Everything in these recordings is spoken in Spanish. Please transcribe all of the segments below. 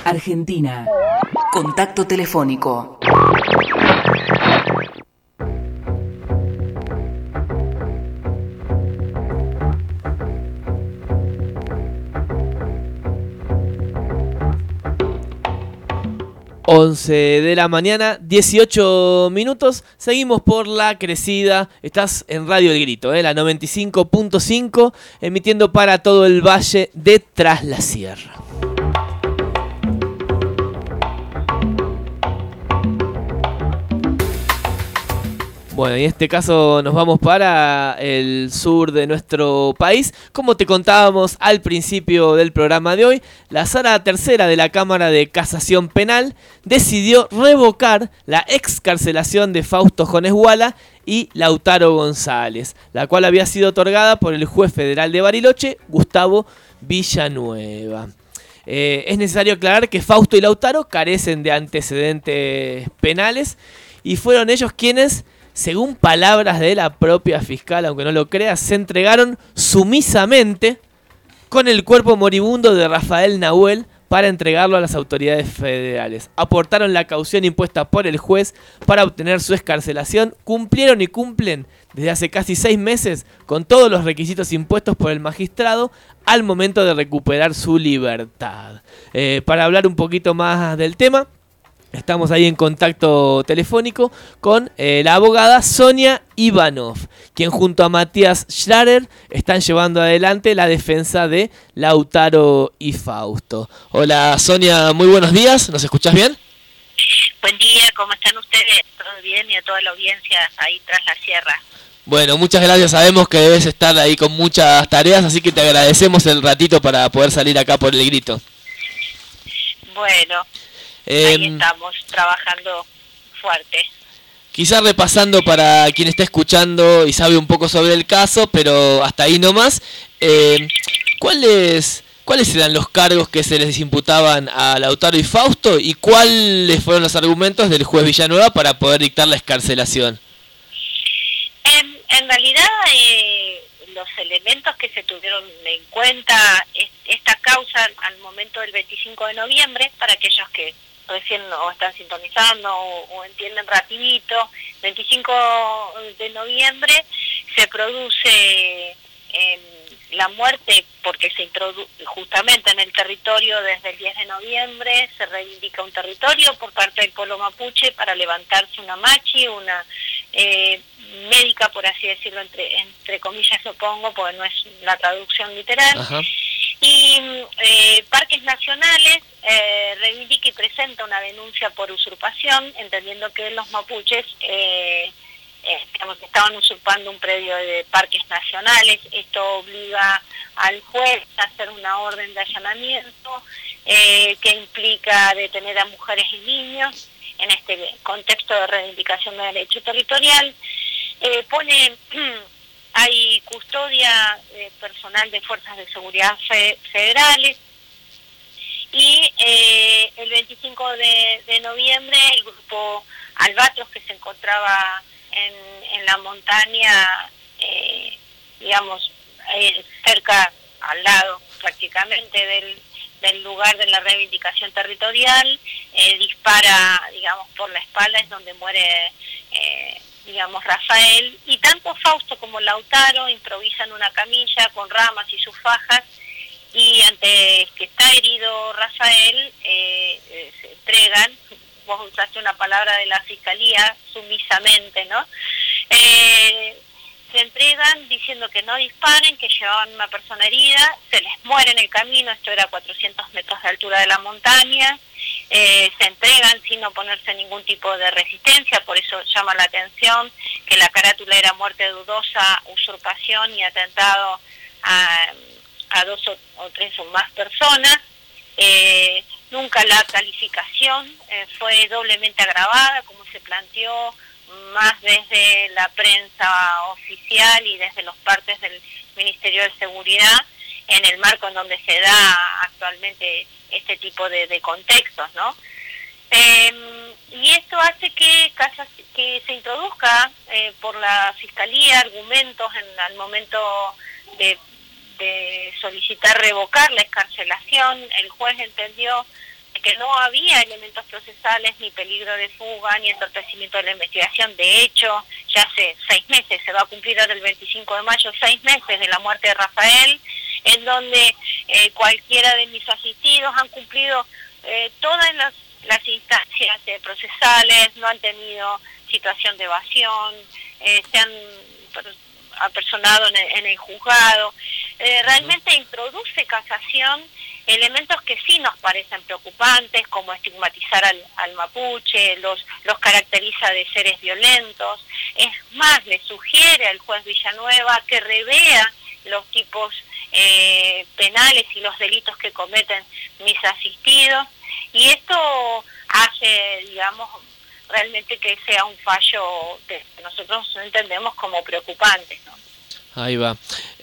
Argentina. Contacto telefónico. De la mañana, 18 minutos. Seguimos por la crecida. Estás en Radio El Grito, la 95.5, emitiendo para todo el valle de Tras la Sierra. Bueno, en este caso nos vamos para el sur de nuestro país. Como te contábamos al principio del programa de hoy, la Sala Tercera de la Cámara de Casación Penal decidió revocar la excarcelación de Fausto Jones Guala y Lautaro González, la cual había sido otorgada por el juez federal de Bariloche, Gustavo Villanueva. Es necesario aclarar que Fausto y Lautaro carecen de antecedentes penales y fueron ellos quienes, según palabras de la propia fiscal, aunque no lo creas, se entregaron sumisamente con el cuerpo moribundo de Rafael Nahuel para entregarlo a las autoridades federales. Aportaron la caución impuesta por el juez para obtener su excarcelación, cumplieron y cumplen desde hace casi 6 meses con todos los requisitos impuestos por el magistrado al momento de recuperar su libertad. Para hablar un poquito más del tema, estamos ahí en contacto telefónico con la abogada Sonia Ivanov, quien junto a Matías Schlarer están llevando adelante la defensa de Lautaro y Fausto. Hola Sonia, muy buenos días, ¿nos escuchás bien? Buen día, ¿cómo están ustedes? ¿Todo bien? Y a toda la audiencia ahí Tras la Sierra. Bueno, muchas gracias, sabemos que debes estar ahí con muchas tareas, así que te agradecemos el ratito para poder salir acá por El Grito. Bueno, ahí estamos trabajando fuerte. Quizás repasando para quien está escuchando y sabe un poco sobre el caso, pero hasta ahí nomás, ¿cuáles eran los cargos que se les imputaban a Lautaro y Fausto y cuáles fueron los argumentos del juez Villanueva para poder dictar la excarcelación? En realidad, los elementos que se tuvieron en cuenta, esta causa al momento del 25 de noviembre, para aquellos que recién o están sintonizando o entienden rapidito, 25 de noviembre se produce la muerte porque se introduce justamente en el territorio desde el 10 de noviembre, se reivindica un territorio por parte del pueblo mapuche para levantarse una machi, una médica, por así decirlo, entre comillas lo pongo, porque no es la traducción literal. Ajá. Y Parques Nacionales reivindica y presenta una denuncia por usurpación, entendiendo que los mapuches estaban usurpando un predio de Parques Nacionales. Esto obliga al juez a hacer una orden de allanamiento que implica detener a mujeres y niños en este contexto de reivindicación de derecho territorial. Hay custodia personal de fuerzas de seguridad federales y el 25 de noviembre el grupo Albatros, que se encontraba en la montaña, cerca, al lado prácticamente del lugar de la reivindicación territorial, dispara, por la espalda, es donde muere Rafael, y tanto Fausto como Lautaro improvisan una camilla con ramas y sus fajas, y ante que está herido Rafael, se entregan. Vos usaste una palabra de la fiscalía, sumisamente, ¿no? Se entregan diciendo que no disparen, que llevaban una persona herida, se les muere en el camino, esto era a 400 metros de altura de la montaña. Se entregan sin oponerse a ningún tipo de resistencia, por eso llama la atención que la carátula era muerte dudosa, usurpación y atentado a 2 o 3 o más personas. Nunca la calificación fue doblemente agravada, como se planteó más desde la prensa oficial y desde los partes del Ministerio de Seguridad, en el marco en donde se da actualmente este tipo de contextos, ¿no? Y esto hace que se introduzca por la Fiscalía argumentos al momento de solicitar revocar la excarcelación. El juez entendió que no había elementos procesales, ni peligro de fuga, ni entorpecimiento de la investigación. De hecho, ya hace 6 meses, se va a cumplir ahora el 25 de mayo, 6 meses de la muerte de Rafael, en donde cualquiera de mis asistidos han cumplido todas las instancias procesales, no han tenido situación de evasión, se han apersonado en el juzgado. Realmente introduce casación elementos que sí nos parecen preocupantes, como estigmatizar al mapuche, los caracteriza de seres violentos. Es más, le sugiere al juez Villanueva que revea los tipos penales y los delitos que cometen mis asistidos, y esto hace, digamos, realmente que sea un fallo que nosotros entendemos como preocupante, ¿no? Ahí va.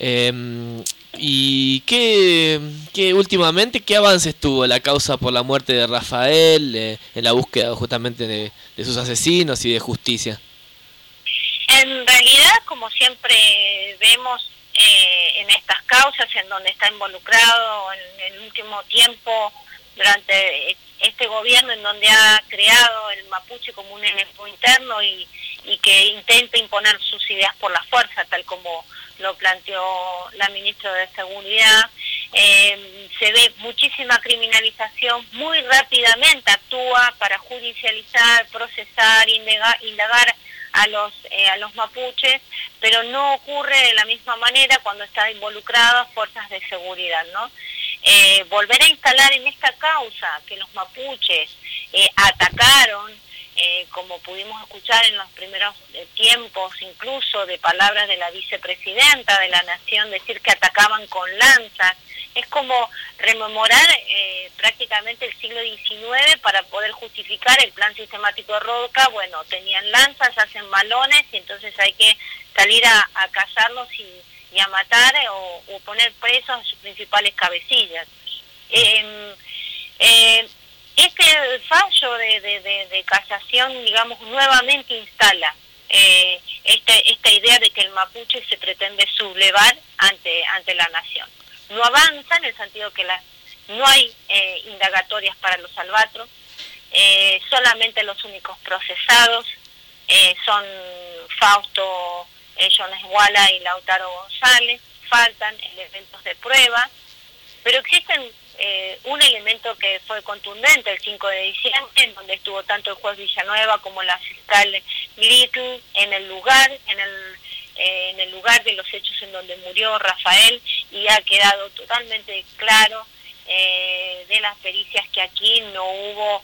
¿Y qué últimamente, qué avances tuvo la causa por la muerte de Rafael en la búsqueda justamente de sus asesinos y de justicia? En realidad, como siempre vemos en estas causas en donde está involucrado en el último tiempo, durante este gobierno, en donde ha creado el mapuche como un enemigo interno y que intenta imponer sus ideas por la fuerza, tal como lo planteó la ministra de Seguridad, se ve muchísima criminalización, muy rápidamente actúa para judicializar, procesar, indagar a los mapuches, pero no ocurre de la misma manera cuando están involucradas fuerzas de seguridad, ¿no? Volver a instalar en esta causa que los mapuches atacaron, como pudimos escuchar en los primeros tiempos, incluso de palabras de la vicepresidenta de la Nación, decir que atacaban con lanzas, es como rememorar prácticamente el siglo XIX para poder justificar el plan sistemático de Roca. Bueno, tenían lanzas, hacen balones, y entonces hay que salir a cazarlos y a matar o poner presos a sus principales cabecillas. Este fallo de casación, digamos, nuevamente instala esta idea de que el mapuche se pretende sublevar ante la nación. No avanza en el sentido que no hay indagatorias para los albatros, solamente los únicos procesados son Fausto Jones Guala y Lautaro González, faltan elementos de prueba, pero existen un elemento que fue contundente el 5 de diciembre, en donde estuvo tanto el juez Villanueva como la fiscal Little en el lugar de los hechos en donde murió Rafael, y ha quedado totalmente claro de las pericias que aquí no hubo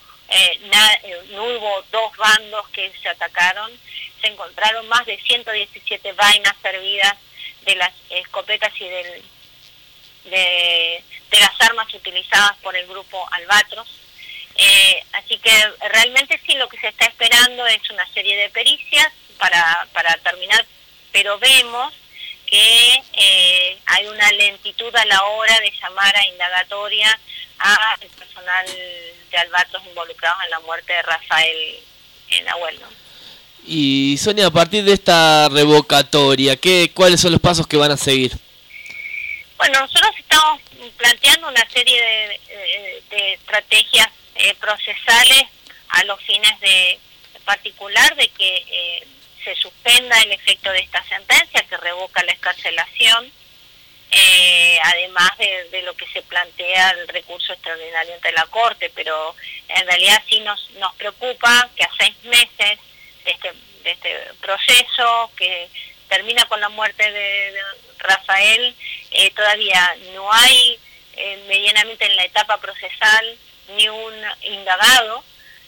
dos bandos que se atacaron. Se encontraron más de 117 vainas servidas de las escopetas y de las armas utilizadas por el grupo Albatros. Así que realmente sí, lo que se está esperando es una serie de pericias para terminar, pero vemos que hay una lentitud a la hora de llamar a indagatoria a el personal de Albatros involucrados en la muerte de Rafael Nahuel, ¿no? Y Sonia, a partir de esta revocatoria, ¿cuáles son los pasos que van a seguir? Bueno, nosotros estamos planteando una serie de estrategias procesales a los fines de particular de que se suspenda el efecto de esta sentencia que revoca la excarcelación, además de lo que se plantea el recurso extraordinario ante la Corte, pero en realidad sí nos preocupa que a 6 meses de este proceso que termina con la muerte de Rafael, todavía no hay medianamente en la etapa procesal ni un indagado,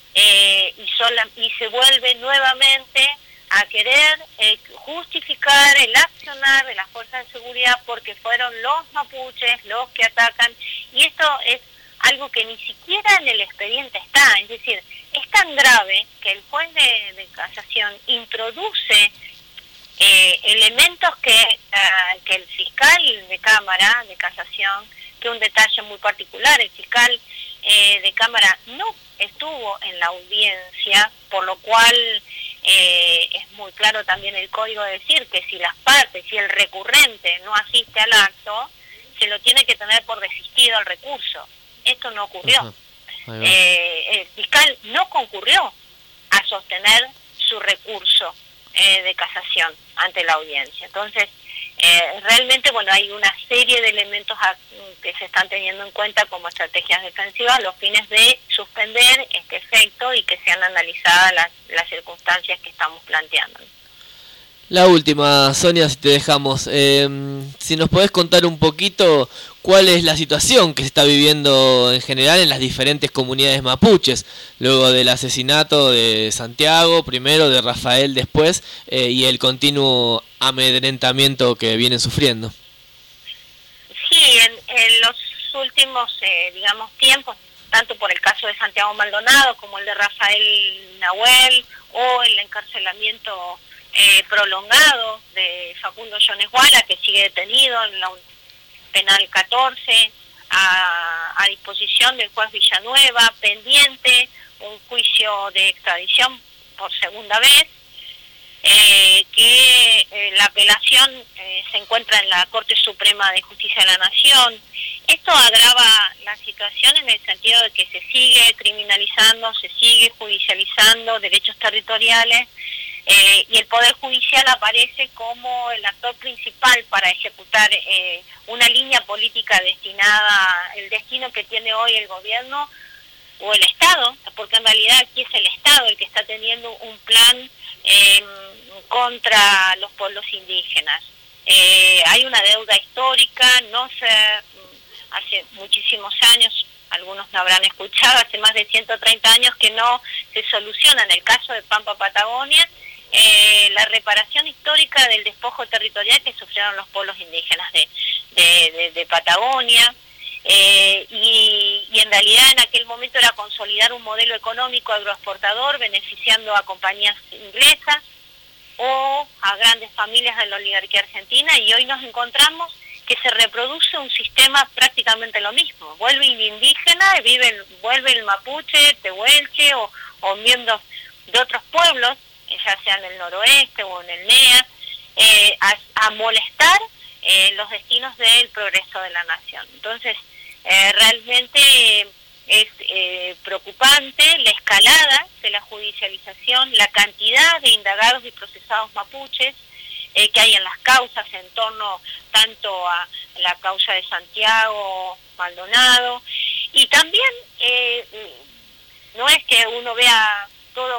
y se vuelve nuevamente a querer justificar el accionar de las fuerzas de seguridad porque fueron los mapuches los que atacan, y esto es algo que ni siquiera en el expediente está. Es decir, es tan grave que el juez de casación introduce elementos que el fiscal de Cámara de Casación, que un detalle muy particular, el fiscal de Cámara no estuvo en la audiencia, por lo cual es muy claro también el código de decir que si las partes, si el recurrente no asiste al acto, se lo tiene que tener por desistido al recurso. Esto no ocurrió. El fiscal no concurrió a sostener su recurso de casación ante la audiencia. Entonces, realmente, bueno, hay una serie de elementos que se están teniendo en cuenta como estrategias defensivas a los fines de suspender este efecto y que sean analizadas las circunstancias que estamos planteando. La última, Sonia, si te dejamos, si nos podés contar un poquito cuál es la situación que se está viviendo en general en las diferentes comunidades mapuches, luego del asesinato de Santiago, primero de Rafael después, y el continuo amedrentamiento que vienen sufriendo. Sí, en los últimos, digamos, tiempos, tanto por el caso de Santiago Maldonado como el de Rafael Nahuel, o el encarcelamiento prolongado de Facundo Jones Guala, que sigue detenido en la penal 14, a disposición del juez Villanueva, pendiente un juicio de extradición por segunda vez, que la apelación se encuentra en la Corte Suprema de Justicia de la Nación. Esto agrava la situación en el sentido de que se sigue criminalizando, se sigue judicializando derechos territoriales, y el Poder Judicial aparece como el actor principal para ejecutar una línea política destinada al destino que tiene hoy el gobierno o el Estado, porque en realidad aquí es el Estado el que está teniendo un plan contra los pueblos indígenas. Hay una deuda histórica, hace muchísimos años, algunos no habrán escuchado, hace más de 130 años que no se soluciona en el caso de Pampa Patagonia la reparación histórica del despojo territorial que sufrieron los pueblos indígenas de Patagonia, y en realidad en aquel momento era consolidar un modelo económico agroexportador beneficiando a compañías inglesas o a grandes familias de la oligarquía argentina, y hoy nos encontramos que se reproduce un sistema prácticamente lo mismo. Vuelve el indígena, vuelve el mapuche, tehuelche o miembros de otros pueblos, ya sea en el noroeste o en el NEA, a molestar los destinos del progreso de la nación. Entonces, realmente es preocupante la escalada de la judicialización, la cantidad de indagados y procesados mapuches que hay en las causas en torno tanto a la causa de Santiago Maldonado, y también no es que uno vea todo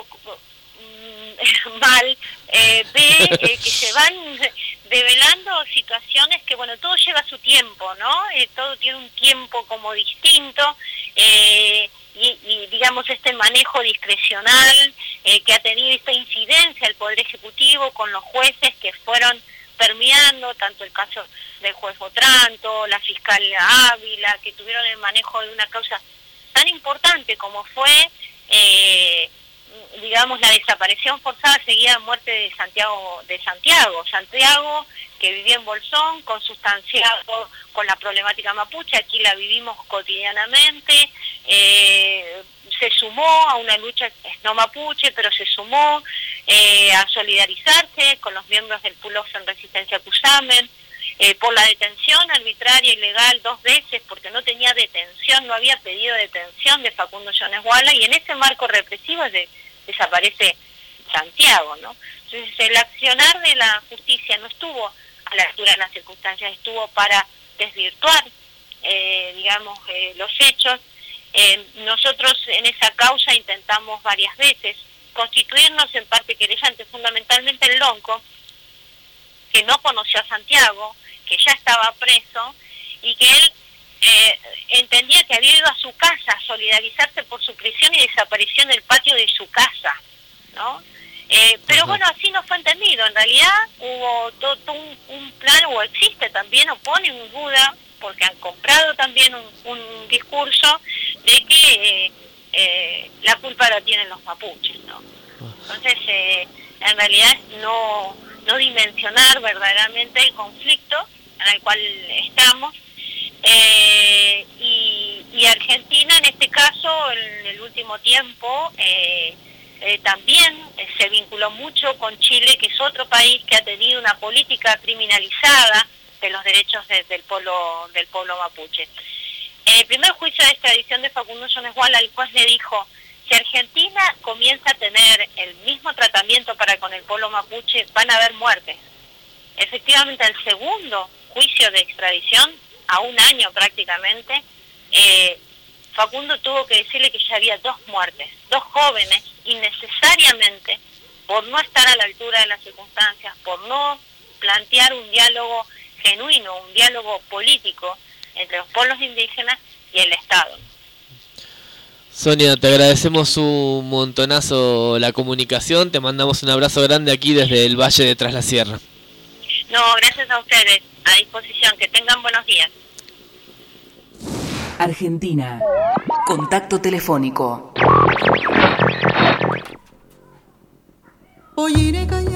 mal, ve que se van develando situaciones que, bueno, todo lleva su tiempo, ¿no? Todo tiene un tiempo como distinto, y digamos este manejo discrecional que ha tenido esta incidencia el Poder Ejecutivo con los jueces que fueron permeando, tanto el caso del juez Otranto, la fiscal Ávila, que tuvieron el manejo de una causa tan importante como fue digamos la desaparición forzada seguida de muerte de Santiago, que vivía en Bolsón, consustanciado con la problemática mapuche. Aquí la vivimos cotidianamente, se sumó a una lucha no mapuche, pero se sumó a solidarizarse con los miembros del Pulof en Resistencia Cusamen, por la detención arbitraria y ilegal 2 veces, porque no tenía detención, no había pedido detención de Facundo Jones Guala, y en ese marco represivo desaparece Santiago, ¿no? Entonces el accionar de la justicia no estuvo a la altura de las circunstancias, estuvo para desvirtuar, digamos, los hechos. Nosotros en esa causa intentamos varias veces constituirnos en parte querellante, fundamentalmente el Lonco, que no conoció a Santiago, que ya estaba preso, y que él entendía que había ido a su casa a solidarizarse por su prisión y desaparición del patio de su casa, ¿no? Pero bueno, así no fue entendido. En realidad hubo todo un plan, o existe también, o ponen en duda, porque han comprado también un discurso de que la culpa la tienen los mapuches, ¿no? Entonces, en realidad no dimensionar verdaderamente el conflicto en el cual estamos, y Argentina en este caso en el último tiempo también se vinculó mucho con Chile, que es otro país que ha tenido una política criminalizada de los derechos del pueblo mapuche. En el primer juicio de extradición de Facundo Jones Walla, el juez le dijo, si Argentina comienza a tener el mismo tratamiento para con el pueblo mapuche, van a haber muertes. Efectivamente, el segundo juicio de extradición, a un año prácticamente, Facundo tuvo que decirle que ya había 2 muertes, 2 jóvenes, innecesariamente, por no estar a la altura de las circunstancias, por no plantear un diálogo genuino, un diálogo político entre los pueblos indígenas y el Estado. Sonia, te agradecemos un montonazo la comunicación, te mandamos un abrazo grande aquí desde el Valle de Tras la Sierra. No, gracias a ustedes, a disposición, que tengan buenos días. Argentina. Contacto telefónico.